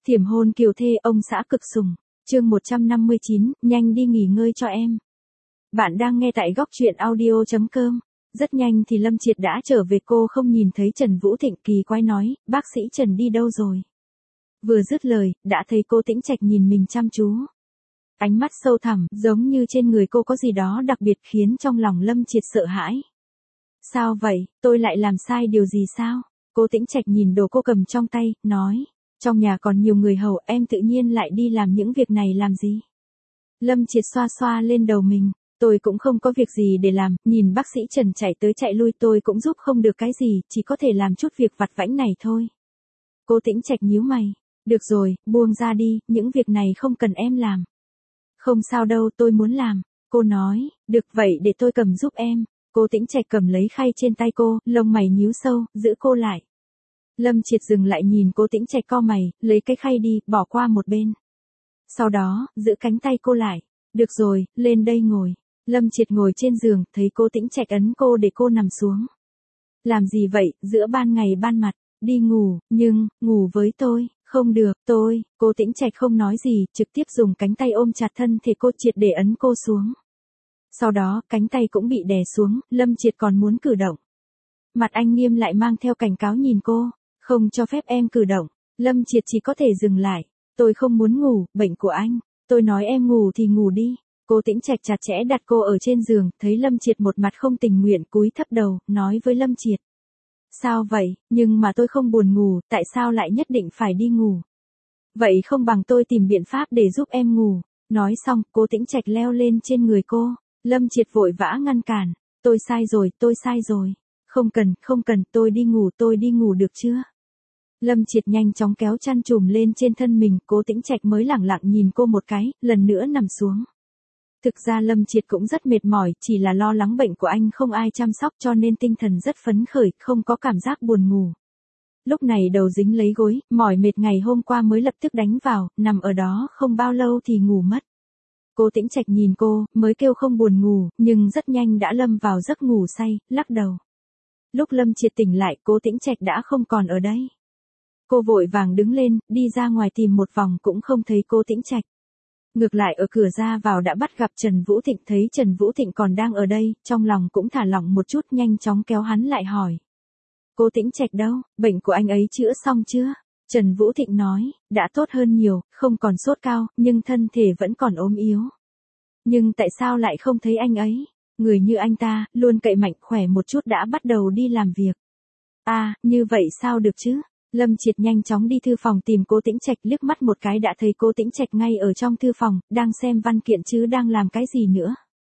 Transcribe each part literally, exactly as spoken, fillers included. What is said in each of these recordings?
Thiểm hôn kiều thê ông xã cực sủng. Chương một trăm năm mươi chín, nhanh đi nghỉ ngơi cho em. Bạn đang nghe tại góc truyện audio chấm com. Rất nhanh thì Lâm Triệt đã trở về, cô không nhìn thấy Trần Vũ Thịnh, kỳ quái nói, bác sĩ Trần đi đâu rồi? Vừa dứt lời, đã thấy cô Tĩnh Trạch nhìn mình chăm chú. Ánh mắt sâu thẳm, giống như trên người cô có gì đó đặc biệt khiến trong lòng Lâm Triệt sợ hãi. Sao vậy, tôi lại làm sai điều gì sao? Cô Tĩnh Trạch nhìn đồ cô cầm trong tay, nói. Trong nhà còn nhiều người hầu, em tự nhiên lại đi làm những việc này làm gì? Lâm Triệt xoa xoa lên đầu mình, tôi cũng không có việc gì để làm, nhìn bác sĩ Trần chạy tới chạy lui tôi cũng giúp không được cái gì, chỉ có thể làm chút việc vặt vãnh này thôi. Cô Tĩnh Trạch nhíu mày, được rồi, buông ra đi, những việc này không cần em làm. Không sao đâu, tôi muốn làm. Cô nói, được vậy để tôi cầm giúp em. Cô Tĩnh Trạch cầm lấy khay trên tay cô, lông mày nhíu sâu, giữ cô lại. Lâm Triệt dừng lại nhìn cô Tĩnh Trạch cau mày, lấy cái khay đi, bỏ qua một bên. Sau đó, giữ cánh tay cô lại. Được rồi, lên đây ngồi. Lâm Triệt ngồi trên giường, thấy cô Tĩnh Trạch ấn cô để cô nằm xuống. Làm gì vậy, giữa ban ngày ban mặt, đi ngủ, nhưng, ngủ với tôi, không được, tôi, cô Tĩnh Trạch không nói gì, trực tiếp dùng cánh tay ôm chặt thân thể cô, triệt để ấn cô xuống. Sau đó, cánh tay cũng bị đè xuống, Lâm Triệt còn muốn cử động. Mặt anh nghiêm lại mang theo cảnh cáo nhìn cô, không cho phép em cử động. Lâm Triệt chỉ có thể dừng lại. Tôi không muốn ngủ, bệnh của anh. Tôi nói em ngủ thì ngủ đi. Cô Tĩnh Trạch chặt chẽ đặt cô ở trên giường, thấy Lâm Triệt một mặt không tình nguyện cúi thấp đầu, nói với Lâm Triệt. Sao vậy, nhưng mà tôi không buồn ngủ, tại sao lại nhất định phải đi ngủ? Vậy không bằng tôi tìm biện pháp để giúp em ngủ. Nói xong, cô Tĩnh Trạch leo lên trên người cô. Lâm Triệt vội vã ngăn cản. Tôi sai rồi, tôi sai rồi. Không cần, không cần, tôi đi ngủ, tôi đi ngủ được chưa? Lâm Triệt nhanh chóng kéo chăn trùm lên trên thân mình, cô Tĩnh Trạch mới lẳng lặng nhìn cô một cái, lần nữa nằm xuống. Thực ra Lâm Triệt cũng rất mệt mỏi, chỉ là lo lắng bệnh của anh không ai chăm sóc cho nên tinh thần rất phấn khởi, không có cảm giác buồn ngủ. Lúc này đầu dính lấy gối, mỏi mệt ngày hôm qua mới lập tức đánh vào, nằm ở đó không bao lâu thì ngủ mất. Cô Tĩnh Trạch nhìn cô, mới kêu không buồn ngủ, nhưng rất nhanh đã lâm vào giấc ngủ say, lắc đầu. Lúc Lâm Triệt tỉnh lại, cô Tĩnh Trạch đã không còn ở đây. Cô vội vàng đứng lên, đi ra ngoài tìm một vòng cũng không thấy cô Tĩnh Trạch. Ngược lại ở cửa ra vào đã bắt gặp Trần Vũ Thịnh, thấy Trần Vũ Thịnh còn đang ở đây, trong lòng cũng thả lỏng một chút, nhanh chóng kéo hắn lại hỏi. Cô Tĩnh Trạch đâu, bệnh của anh ấy chữa xong chưa? Trần Vũ Thịnh nói, đã tốt hơn nhiều, không còn sốt cao, nhưng thân thể vẫn còn ốm yếu. Nhưng tại sao lại không thấy anh ấy? Người như anh ta, luôn cậy mạnh khỏe một chút đã bắt đầu đi làm việc. À, như vậy sao được chứ? Lâm Triệt nhanh chóng đi thư phòng tìm cô Tĩnh Trạch, liếc mắt một cái đã thấy cô Tĩnh Trạch ngay ở trong thư phòng, đang xem văn kiện chứ đang làm cái gì nữa.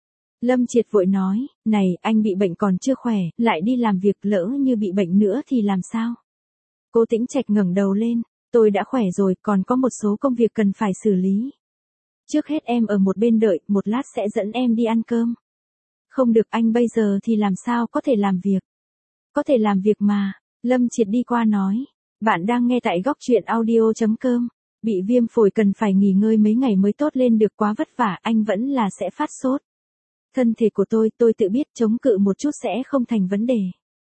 Lâm Triệt vội nói, này, anh bị bệnh còn chưa khỏe, lại đi làm việc, lỡ như bị bệnh nữa thì làm sao? Cô Tĩnh Trạch ngẩng đầu lên, tôi đã khỏe rồi, còn có một số công việc cần phải xử lý. Trước hết em ở một bên đợi, một lát sẽ dẫn em đi ăn cơm. Không được, anh bây giờ thì làm sao có thể làm việc? Có thể làm việc mà. Lâm Triệt đi qua nói. Bạn đang nghe tại góc truyện audio chấm com. Bị viêm phổi cần phải nghỉ ngơi mấy ngày mới tốt lên được, quá vất vả, anh vẫn là sẽ phát sốt. Thân thể của tôi, tôi tự biết, chống cự một chút sẽ không thành vấn đề.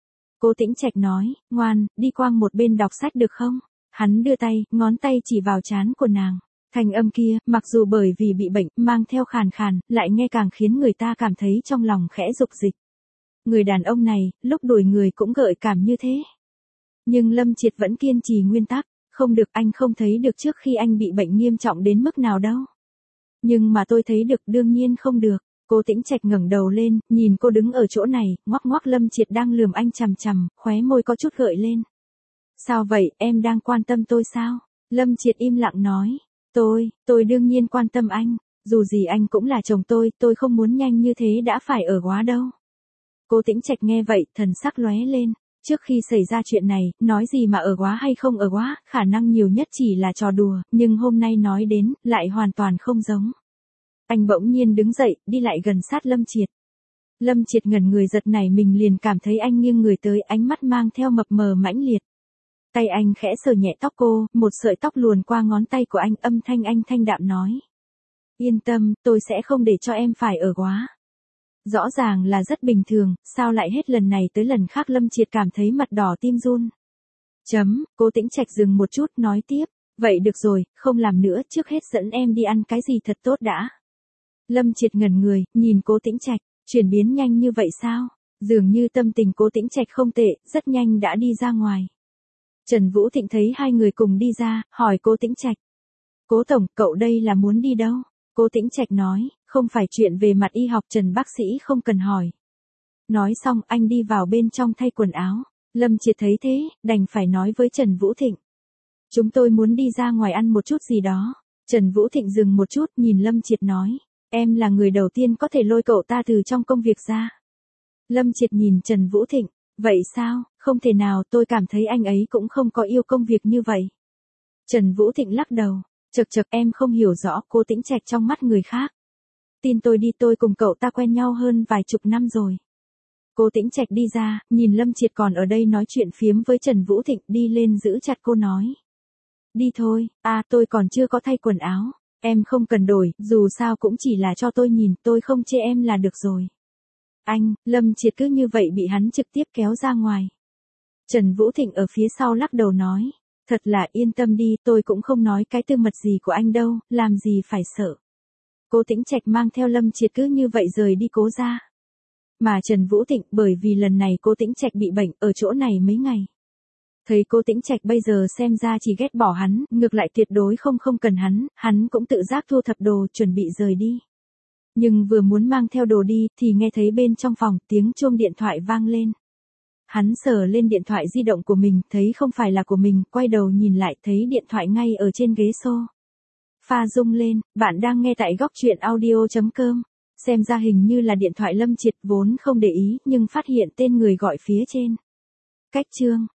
Cô Tĩnh Trạch nói, ngoan, đi qua một bên đọc sách được không? Hắn đưa tay, ngón tay chỉ vào trán của nàng. Thanh âm kia, mặc dù bởi vì bị bệnh, mang theo khàn khàn, lại nghe càng khiến người ta cảm thấy trong lòng khẽ dục dịch. Người đàn ông này, lúc đuổi người cũng gợi cảm như thế. Nhưng Lâm Triệt vẫn kiên trì nguyên tắc, không được, anh không thấy được trước khi anh bị bệnh nghiêm trọng đến mức nào đâu. Nhưng mà tôi thấy được, đương nhiên không được. Cô Tĩnh Trạch ngẩng đầu lên, nhìn cô đứng ở chỗ này, ngoắc ngoắc Lâm Triệt đang lườm anh chằm chằm, khóe môi có chút gợi lên. Sao vậy, em đang quan tâm tôi sao? Lâm Triệt im lặng nói. Tôi, tôi đương nhiên quan tâm anh, dù gì anh cũng là chồng tôi, tôi không muốn nhanh như thế đã phải ở góa đâu. Cô Tĩnh Trạch nghe vậy, thần sắc lóe lên, trước khi xảy ra chuyện này, nói gì mà ở góa hay không ở góa, khả năng nhiều nhất chỉ là trò đùa, nhưng hôm nay nói đến, lại hoàn toàn không giống. Anh bỗng nhiên đứng dậy, đi lại gần sát Lâm Triệt. Lâm Triệt ngẩn người, giật nảy mình, liền cảm thấy anh nghiêng người tới, ánh mắt mang theo mập mờ mãnh liệt. Tay anh khẽ sờ nhẹ tóc cô, một sợi tóc luồn qua ngón tay của anh, âm thanh anh thanh đạm nói. Yên tâm, tôi sẽ không để cho em phải ở góa. Rõ ràng là rất bình thường, sao lại hết lần này tới lần khác? Lâm Triệt cảm thấy mặt đỏ tim run. Chấm, cô Tĩnh Trạch dừng một chút, nói tiếp. Vậy được rồi, không làm nữa, trước hết dẫn em đi ăn cái gì thật tốt đã. Lâm Triệt ngẩn người, nhìn Cố Tĩnh Trạch, chuyển biến nhanh như vậy sao? Dường như tâm tình Cố Tĩnh Trạch không tệ, rất nhanh đã đi ra ngoài. Trần Vũ Thịnh thấy hai người cùng đi ra, hỏi Cố Tĩnh Trạch. Cố tổng, cậu đây là muốn đi đâu? Cố Tĩnh Trạch nói, không phải chuyện về mặt y học, Trần bác sĩ không cần hỏi. Nói xong anh đi vào bên trong thay quần áo. Lâm Triệt thấy thế, đành phải nói với Trần Vũ Thịnh. Chúng tôi muốn đi ra ngoài ăn một chút gì đó. Trần Vũ Thịnh dừng một chút, nhìn Lâm Triệt nói. Em là người đầu tiên có thể lôi cậu ta từ trong công việc ra. Lâm Triệt nhìn Trần Vũ Thịnh. Vậy sao, không thể nào, tôi cảm thấy anh ấy cũng không có yêu công việc như vậy. Trần Vũ Thịnh lắc đầu. Chật chật, em không hiểu rõ Cố Tĩnh Trạch trong mắt người khác. Tin tôi đi, tôi cùng cậu ta quen nhau hơn vài chục năm rồi. Cố Tĩnh Trạch đi ra, nhìn Lâm Triệt còn ở đây nói chuyện phiếm với Trần Vũ Thịnh, đi lên giữ chặt cô nói. Đi thôi, à tôi còn chưa có thay quần áo, em không cần đổi, dù sao cũng chỉ là cho tôi nhìn, tôi không chê em là được rồi. Anh, Lâm Triệt cứ như vậy bị hắn trực tiếp kéo ra ngoài. Trần Vũ Thịnh ở phía sau lắc đầu nói. Thật là yên tâm đi, tôi cũng không nói cái tư mật gì của anh đâu, làm gì phải sợ. Cố Tĩnh Trạch mang theo Lâm Triệt cứ như vậy rời đi Cố ra. Mà Trần Vũ Thịnh bởi vì lần này Cố Tĩnh Trạch bị bệnh ở chỗ này mấy ngày. Thấy Cố Tĩnh Trạch bây giờ xem ra chỉ ghét bỏ hắn, ngược lại tuyệt đối không không cần hắn, hắn cũng tự giác thu thập đồ chuẩn bị rời đi. Nhưng vừa muốn mang theo đồ đi thì nghe thấy bên trong phòng tiếng chuông điện thoại vang lên. Hắn sờ lên điện thoại di động của mình, thấy không phải là của mình, quay đầu nhìn lại thấy điện thoại ngay ở trên ghế xô. Pha rung lên, bạn đang nghe tại góc truyện audio chấm com. Xem ra hình như là điện thoại Lâm Triệt, vốn không để ý, nhưng phát hiện tên người gọi phía trên. Cách chương.